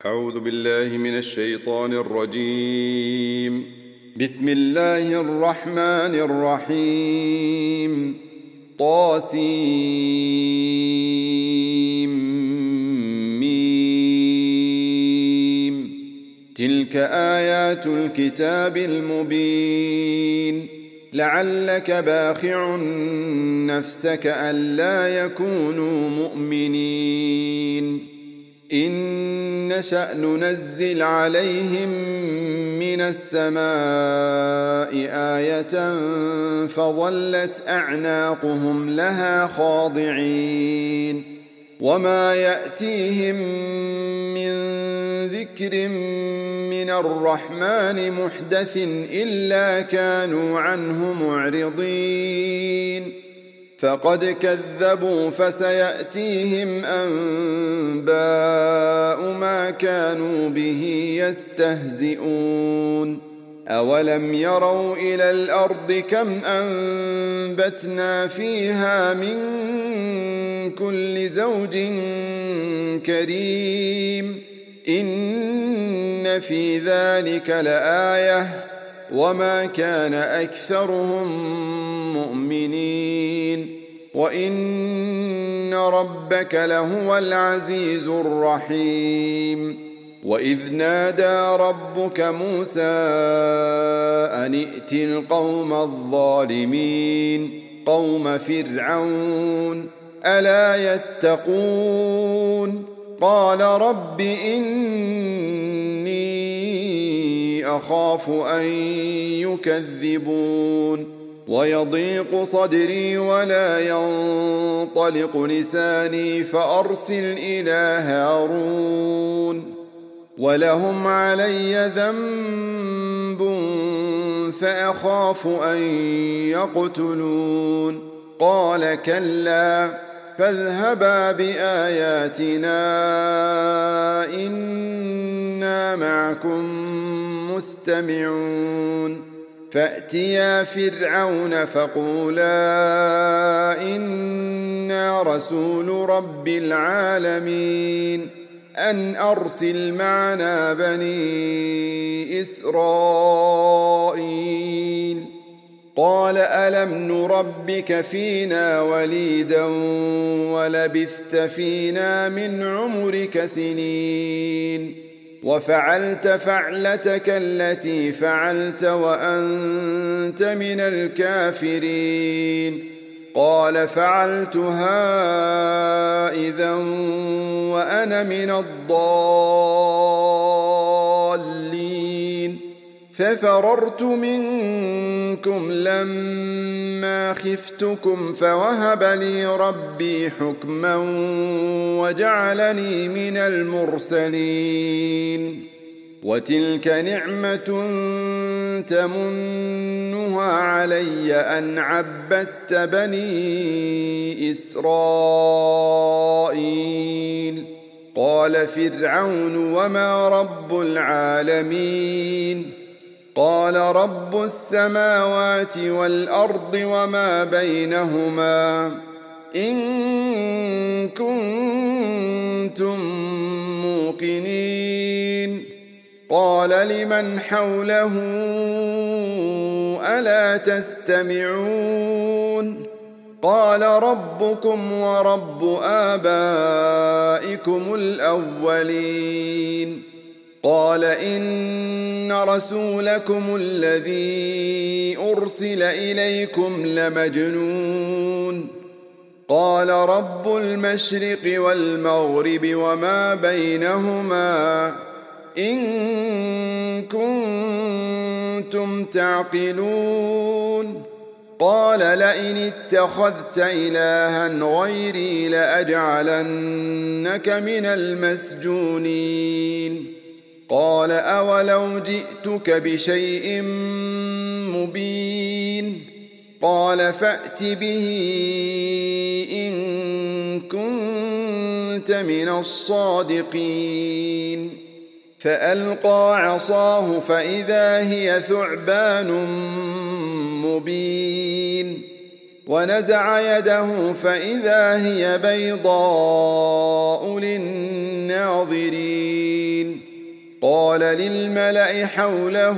أعوذ بالله من الشيطان الرجيم. بسم الله الرحمن الرحيم. طاسيم. تلك آيات الكتاب المبين. لعلك باخع نفسك ألا يكونوا مؤمنين. إن نشأ ننزل عليهم من السماء آية فظلت أعناقهم لها خاضعين. وما يأتيهم من ذكر من الرحمن محدث إلا كانوا عنه معرضين. فقد كذبوا فسيأتيهم أنباء ما كانوا به يستهزئون. أولم يروا إلى الأرض كم أنبتنا فيها من كل زوج كريم. إن في ذلك لآية وما كان أكثرهم مؤمنين. وإن ربك لهو العزيز الرحيم. وإذ نادى ربك موسى أن ائت القوم الظالمين قوم فرعون ألا يتقون. قال رب إني أخاف أن يكذبون ويضيق صدري ولا ينطلق لساني فأرسل إلى هارون ولهم علي ذنب فأخاف أن يقتلون. قال كلا فاذهبا بآياتنا إنا معكم مستمعون. فأتيا فرعون فقولا إنا رسول رب العالمين أن أرسل معنا بني إسرائيل. قال ألم نربك فينا وليدا ولبثت فينا من عمرك سنين وفعلت فعلتك التي فعلت وأنت من الكافرين. قال فعلتها إذا وأنا من الضالين. ففررت منكم لما خفتكم فوهب لي ربي حكما وجعلني من المرسلين. وتلك نعمة تمنها علي أن عبدت بني إسرائيل. قال فرعون وما رب العالمين. قال رب السماوات والأرض وما بينهما إن كنتم موقنين. قال لمن حوله ألا تستمعون. قال ربكم ورب آبائكم الأولين. قال إن رسولكم الذي أرسل إليكم لمجنون. قال رب المشرق والمغرب وما بينهما إن كنتم تعقلون. قال لئن اتخذت إلها غيري لأجعلنك من المسجونين. قال أولو جئتك بشيء مبين. قال فأت به إن كنت من الصادقين. فألقى عصاه فإذا هي ثعبان مبين. ونزع يده فإذا هي بيضاء للناظرين قال للملأ حوله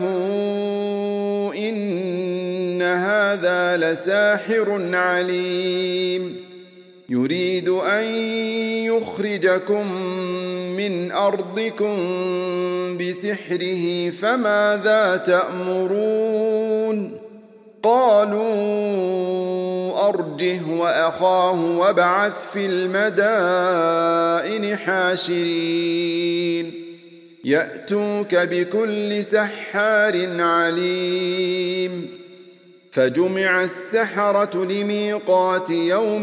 إن هذا لساحر عليم يريد أن يخرجكم من أرضكم بسحره فماذا تأمرون قالوا أرجه وأخاه وابعث في المدائن حاشرين يأتوك بكل سحار عليم فجمع السحرة لميقات يوم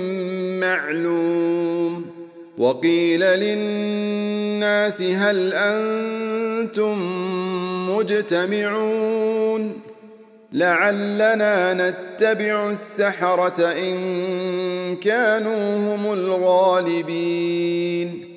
معلوم وقيل للناس هل أنتم مجتمعون لعلنا نتبع السحرة إن كانوا هم الغالبين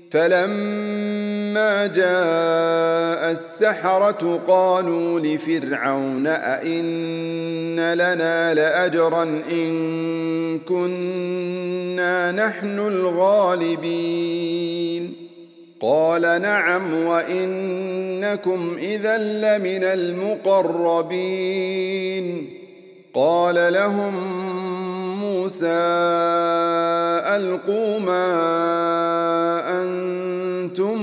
فلما جاء السحرة قالوا لفرعون أئن لنا لأجرا إن كنا نحن الغالبين قال نعم وإنكم إذا لمن المقربين قال لهم موسى ألقوا ما أنتم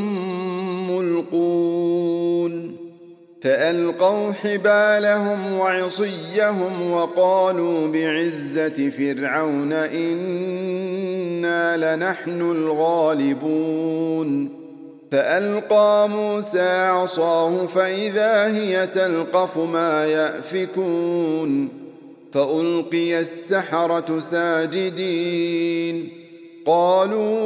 ملقون فألقوا حبالهم وعصيهم وقالوا بعزة فرعون إنا لنحن الغالبون فألقى موسى عصاه فإذا هي تلقف ما يأفكون فألقي السحرة ساجدين قالوا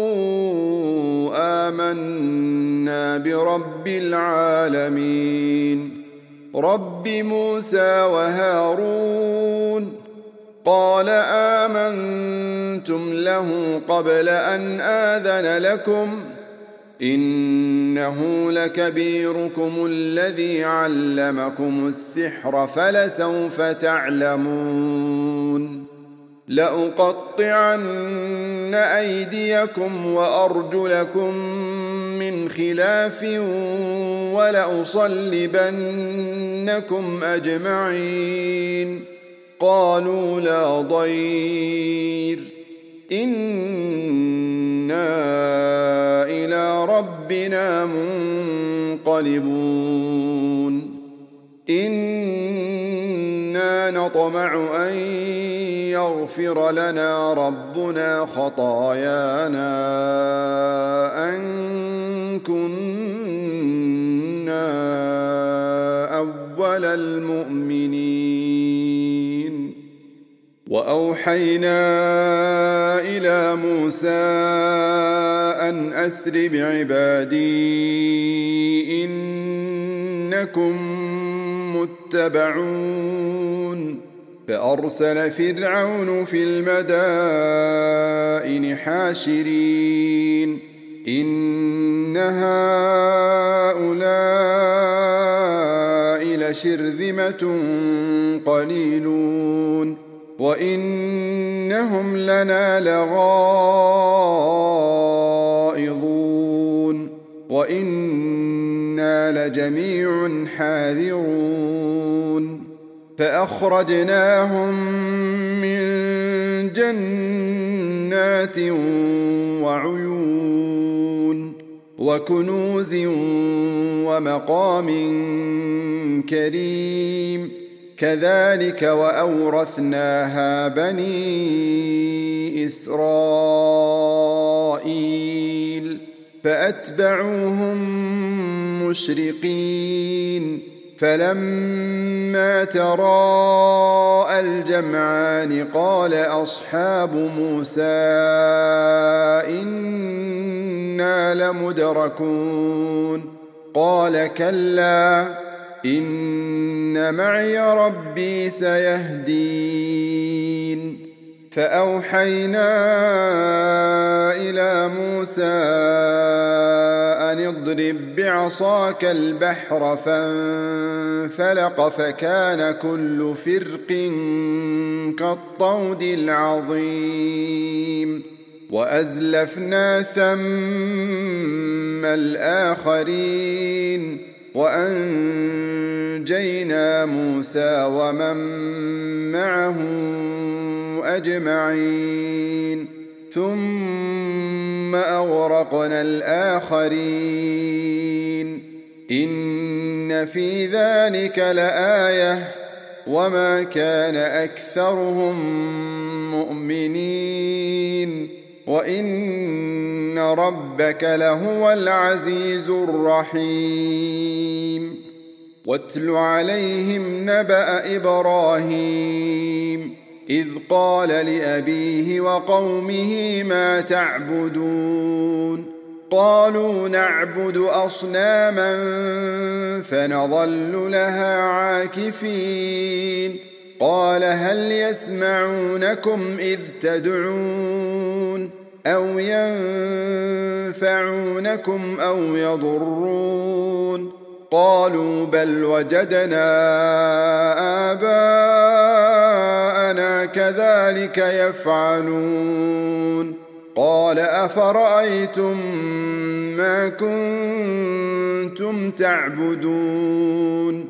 آمنا برب العالمين رب موسى وهارون قال آمنتم له قبل أن آذن لكم إنه لكبيركم الذي علمكم السحر فلسوف تعلمون لأقطعن أيديكم وأرجلكم من خلاف ولأصلبنكم أجمعين قالوا لا ضير إنا إلى ربنا منقلبون إنا نطمع أن يغفر لنا ربنا خطايانا أن كنا أول المؤمنين وأوحينا إلى موسى أن أسر بعبادي إنكم متبعون فأرسل فرعون في المدائن حاشرين إن هؤلاء لشرذمة قليلون وإنهم لنا لغائظون وإنا لجميع حاذرون فأخرجناهم من جنات وعيون وكنوز ومقام كريم كذلك وأورثناها بني إسرائيل فأتبعوهم مشرقين فلما تراءى الجمعان قال أصحاب موسى إنا لمدركون قال كلا إن معي ربي سيهدين فأوحينا إلى موسى أن اضرب بعصاك البحر فانفلق فكان كل فرق كالطود العظيم وأزلفنا ثم الآخرين وأنجينا موسى ومن معه أجمعين ثم أغرقنا الآخرين إن في ذلك لآية وما كان أكثرهم مؤمنين وإن ربك لهو العزيز الرحيم واتل عليهم نبأ إبراهيم إذ قال لأبيه وقومه ما تعبدون قالوا نعبد أصناما فنظل لها عاكفين قال هل يسمعونكم إذ تدعون أو ينفعونكم أو يضرون قالوا بل وجدنا آباءنا كذلك يفعلون قال أفرأيتم ما كنتم تعبدون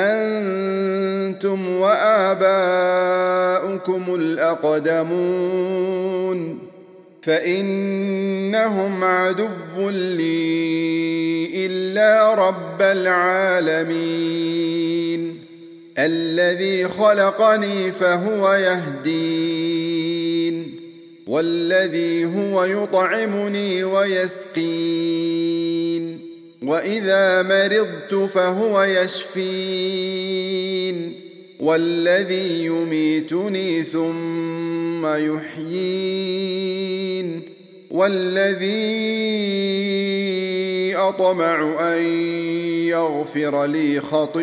أنتم وآباؤكم الأقدمون فإنهم عدو لي إلا رب العالمين الذي خلقني فهو يهدين والذي هو يطعمني ويسقين وإذا مرضت فهو يشفين والذي يميتني ثم يحيين والذي أطمع أن يغفر لي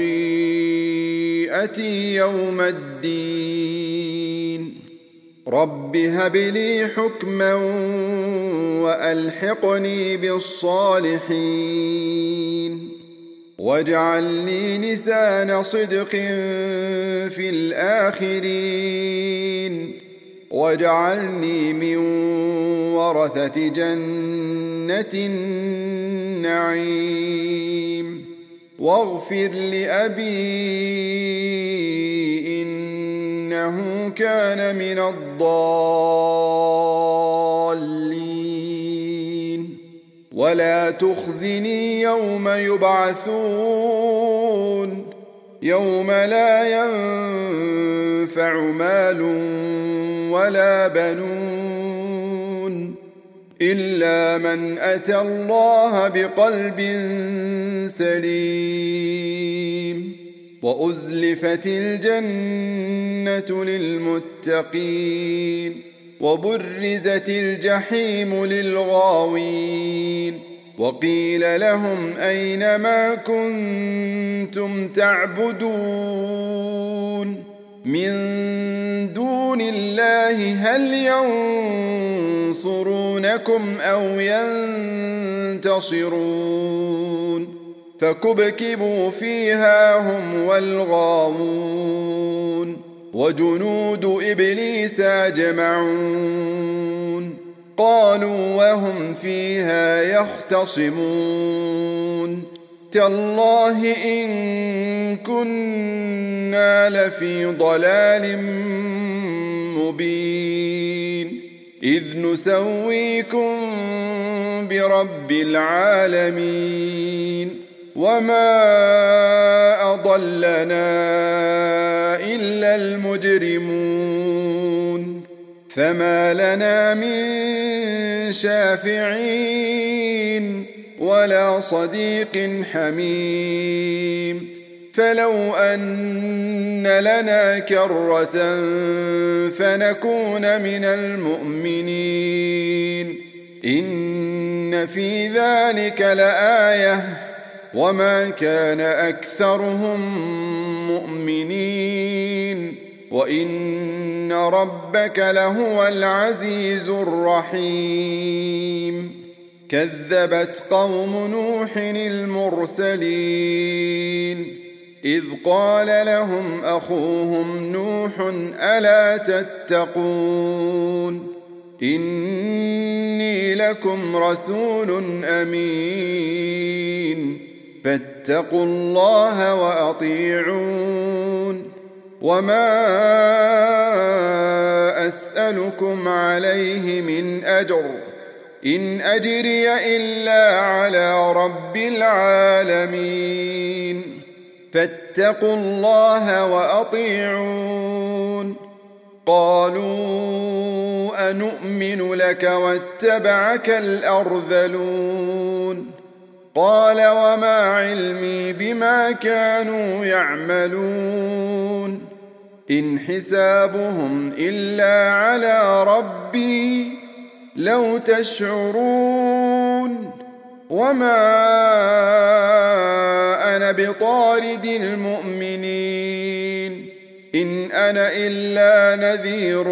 خطيئتي يوم الدين رب هب لي حكما وألحقني بالصالحين واجعل لي لسان صدق في الآخرين واجعلني من ورثة جنة النعيم واغفر لأبي إنه كان من الضالين ولا تخزني يوم يبعثون يوم لا ينفع مال ولا بنون إلا من أتى الله بقلب سليم وأزلفت الجنة للمتقين وبرزت الجحيم للغاوين وقيل لهم أين ما كنتم تعبدون من دون الله هل ينصرونكم أو ينتصرون فكبكبوا فيها هم والغاوون وجنود إبليس أجمعون قالوا وهم فيها يختصمون تالله إن كنا لفي ضلال مبين إذ نسويكم برب العالمين وما أضلنا إلا المجرمون فما لنا من شافعين ولا صديق حميم فلو أن لنا كرة فنكون من المؤمنين إن في ذلك لآية وما كان أكثرهم مؤمنين وإن ربك لهو العزيز الرحيم كذبت قوم نوح المرسلين إذ قال لهم أخوهم نوح ألا تتقون إني لكم رسول أمين فاتقوا الله وأطيعون وما أسألكم عليه من أجر إن أجري إلا على رب العالمين فاتقوا الله وأطيعون قالوا أنؤمن لك واتبعك الأرذلون قال وما علمي بما كانوا يعملون إن حسابهم إلا على ربي لو تشعرون وما أنا بطارد المؤمنين إن أنا إلا نذير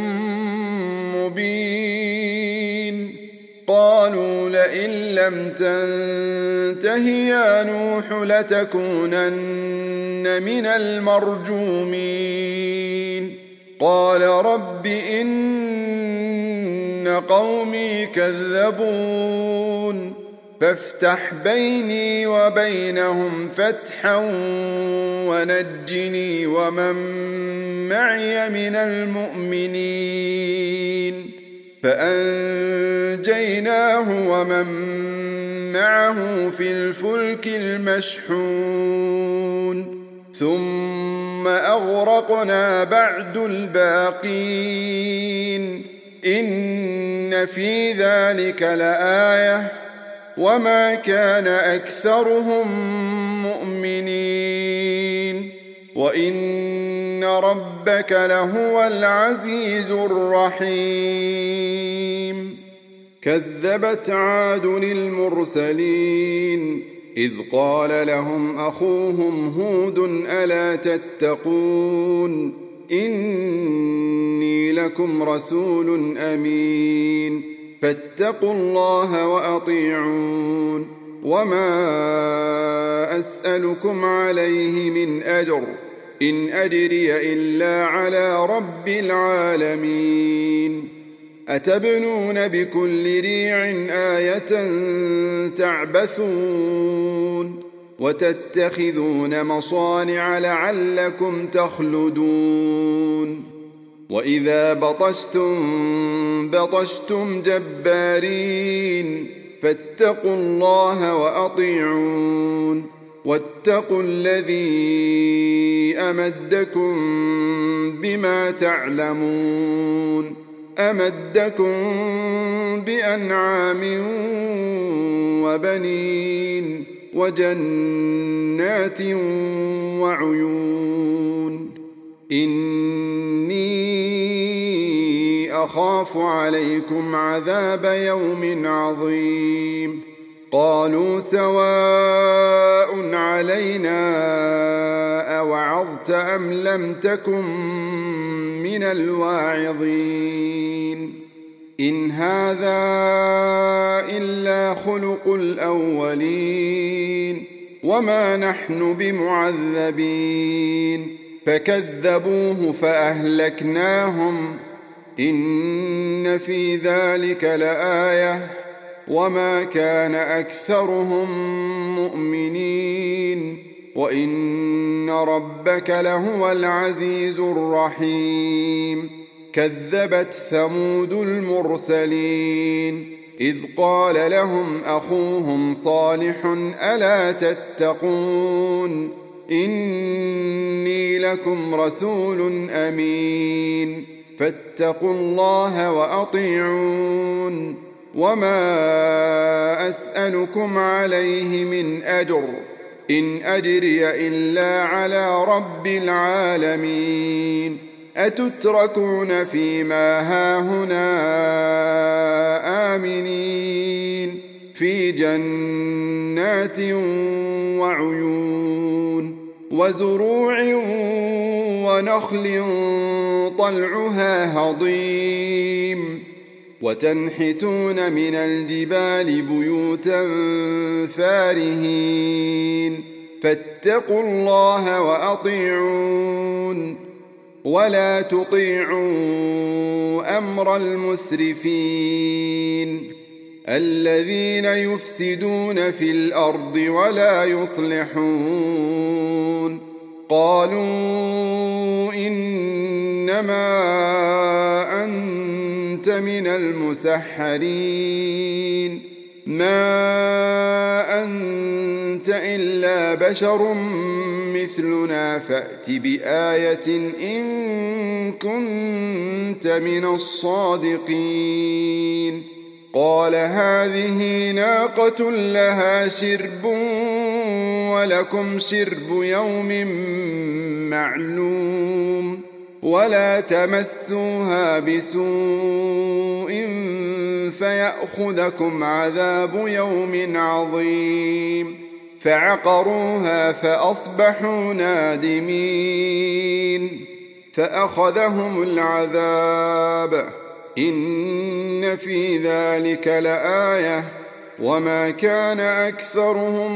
مبين قالوا لئن لم تنته يا نوح لتكونن من المرجومين قال رب إن قومي كذبون فافتح بيني وبينهم فتحا ونجني ومن معي من المؤمنين فأنجيناه ومن معه في الفلك المشحون ثم أغرقنا بعد الباقين إن في ذلك لآية وما كان أكثرهم مؤمنين وإن ربك لهو العزيز الرحيم كذبت عاد المرسلين إذ قال لهم أخوهم هود ألا تتقون إني لكم رسول أمين فاتقوا الله وأطيعون وما أسألكم عليه من أجر إن أجري إلا على رب العالمين أتبنون بكل ريع آية تعبثون وتتخذون مصانع لعلكم تخلدون وإذا بطشتم جبارين فاتقوا الله وأطيعون واتقوا الذي أمدكم بما تعلمون أمدكم بأنعام وبنين وجنات وعيون إني أخاف عليكم عذاب يوم عظيم قالوا سواء علينا أوعظت أم لم تكن من الواعظين إن هذا إلا خلق الأولين وما نحن بمعذبين فكذبوه فأهلكناهم إن في ذلك لآية وما كان أكثرهم مؤمنين وإن ربك لهو العزيز الرحيم كذبت ثمود المرسلين إذ قال لهم أخوهم صالح ألا تتقون إني لكم رسول أمين فاتقوا الله وأطيعون وما أسألكم عليه من أجر إن أجري إلا على رب العالمين أتتركون فيما هاهنا آمنين في جنات وعيون وزروع ونخل طلعها هضيم وتنحتون من الجبال بيوتا فارهين فاتقوا الله وأطيعون ولا تطيعوا أمر المسرفين الذين يفسدون في الأرض ولا يصلحون. قالوا إنما أنت من المسحرين ما أنت إلا بشر مثلنا فأت بآية إن كنت من الصادقين. قال هذه ناقة لها شرب ولكم شرب يوم معلوم ولا تمسوها بسوء فيأخذكم عذاب يوم عظيم. فعقروها فأصبحوا نادمين فأخذهم العذاب إن في ذلك لآية وما كان أكثرهم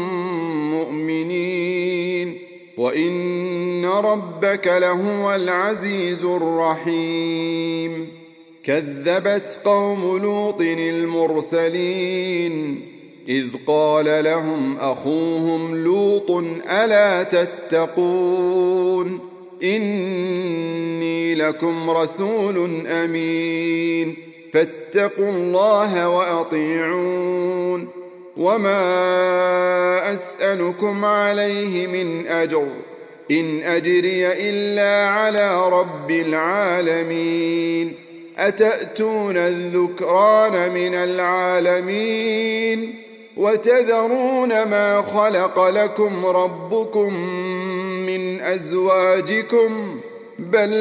مؤمنين وإن ربك لهو العزيز الرحيم. كذبت قوم لوط المرسلين إذ قال لهم أخوهم لوط ألا تتقون إني لكم رسول أمين فاتقوا الله وأطيعون وما أسألكم عليه من أجر إن أجري إلا على رب العالمين. أتأتون الذكران من العالمين وتذرون ما خلق لكم ربكم من أزواجكم بل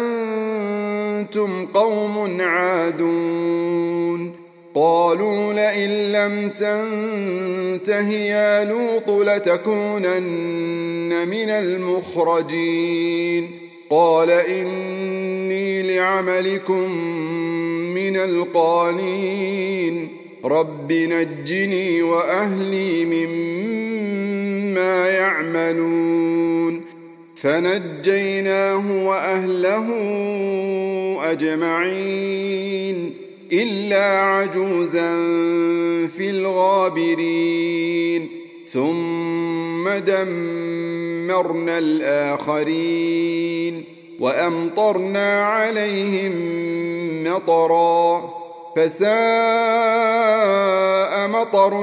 أنتم قوم عادون. قالوا لئن لم تنته يا لوط لتكونن من المخرجين. قال إني لعملكم من القالين رب نجني وأهلي مما يعملون. فنجيناه وأهله أجمعين إلا عجوزا في الغابرين ثم دمرنا الآخرين وأمطرنا عليهم مطرا فساء مطر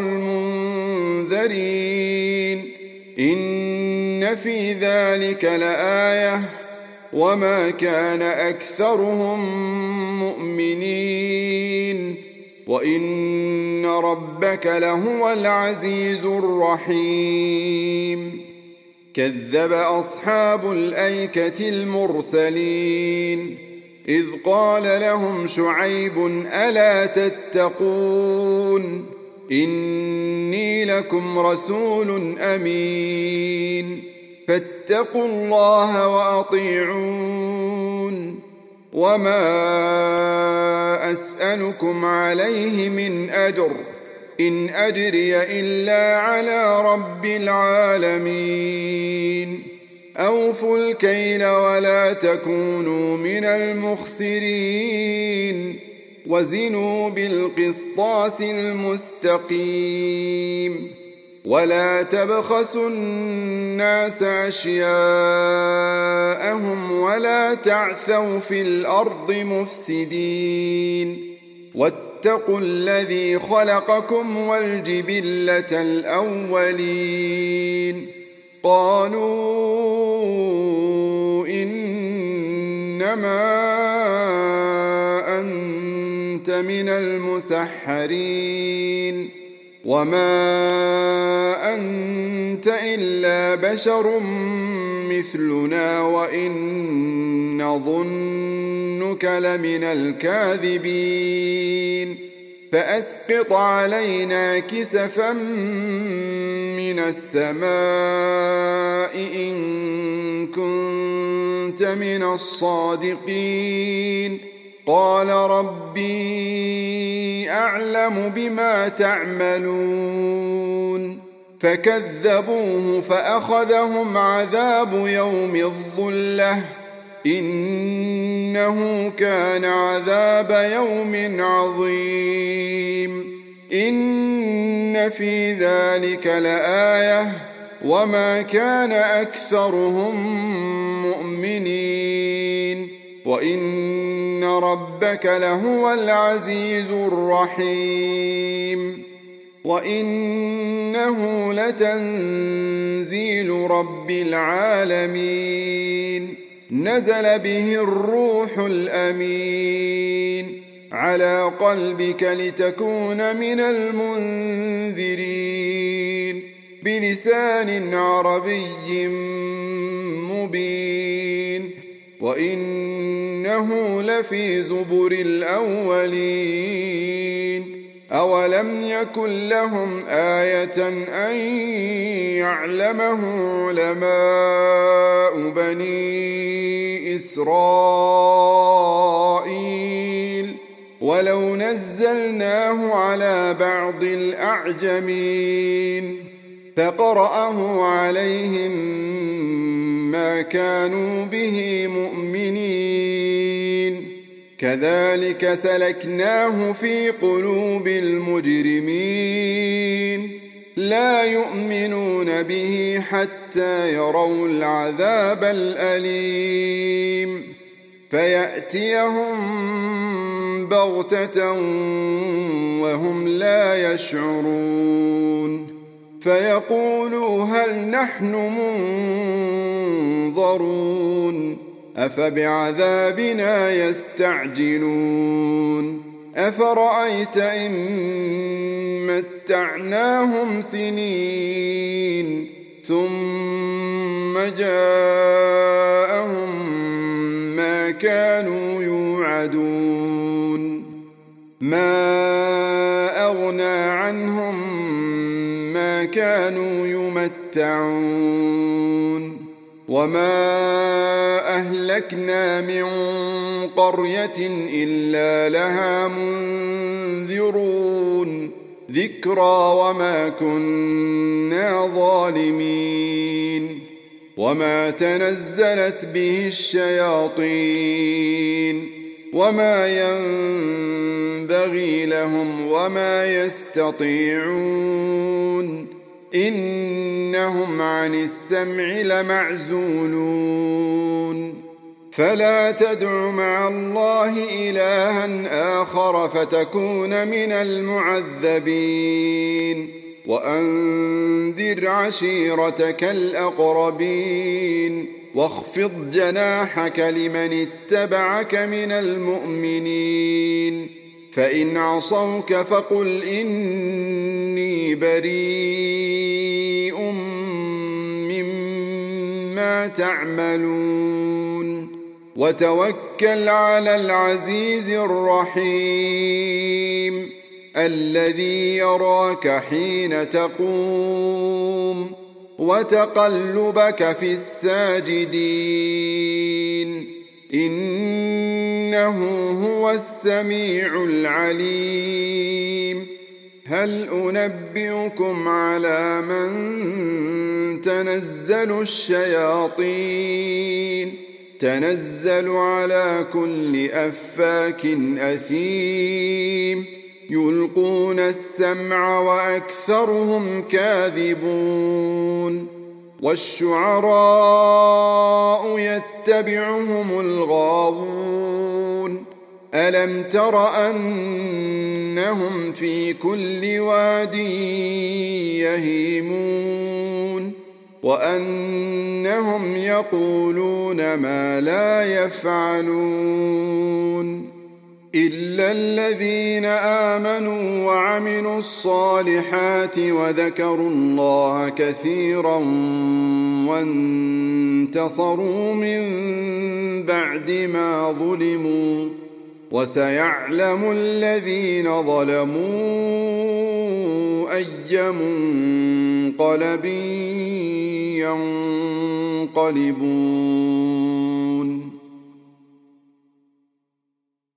المنذرين. إن في ذلك لآية وما كان أكثرهم مؤمنين وإن ربك لهو العزيز الرحيم. كذب أصحاب الأيكة المرسلين إذ قال لهم شعيب ألا تتقون إني لكم رسول أمين فاتقوا الله وأطيعون وما أسألكم عليه من أجر إن أجري إلا على رب العالمين. أوفوا الكيل ولا تكونوا من المخسرين وزنوا بالقسطاس المستقيم ولا تبخسوا الناس أشياءهم ولا تعثوا في الأرض مفسدين واتقوا الذي خلقكم والجبلة الأولين. قالوا إنما أنت من المسحرين وما أنت إلا بشر مثلنا وإن نظنك لمن الكاذبين فأسقط علينا كسفا من السماء إن كنت من الصادقين. قال ربي أعلم بما تعملون فكذبوه فأخذهم عذاب يوم الظلة إنه كان عذاب يوم عظيم إن في ذلك لآية وما كان أكثرهم مؤمنين وإن ربك لهو العزيز الرحيم وإنه لتنزيل رب العالمين نزل به الروح الأمين على قلبك لتكون من المنذرين بلسان عربي مبين وإنه لفي زبر الأولين أولم يكن لهم آية أن يعلمه علماء بني إسرائيل ولو نزلناه على بعض الأعجمين فقرأه عليهم ما كانوا به مؤمنين كذلك سلكناه في قلوب المجرمين لا يؤمنون به حتى يروا العذاب الأليم فيأتيهم بغتة وهم لا يشعرون فيقولوا هل نحن منظرون أفبعذابنا يستعجلون أفرأيت إن متعناهم سنين ثم جاءهم ما كانوا يوعدون ما أغنى عنهم ما كانوا يمتعون وما أهلكنا من قرية إلا لها منذرون ذكرى وما كنا ظالمين وما تنزلت به الشياطين وما ينبغي لهم وما يستطيعون إنهم عن السمع لمعزولون فلا تدع مع الله إلها آخر فتكون من المعذبين وأنذر عشيرتك الأقربين واخفض جناحك لمن اتبعك من المؤمنين فإن عصوك فقل إني بريء مما تعملون وتوكل على العزيز الرحيم الذي يراك حين تقوم وتقلبك في الساجدين إنه هو السميع العليم هل أنبئكم على من تنزل الشياطين تنزل على كل أفاك أثيم يلقون السمع وأكثرهم كاذبون والشعراء يتبعهم الغاوون ألم تر أنهم في كل واد يهيمون وأنهم يقولون ما لا يفعلون إلا الذين آمنوا وعملوا الصالحات وذكروا الله كثيرا وانتصروا من بعد ما ظلموا وسيعلم الذين ظلموا أي منقلب ينقلبون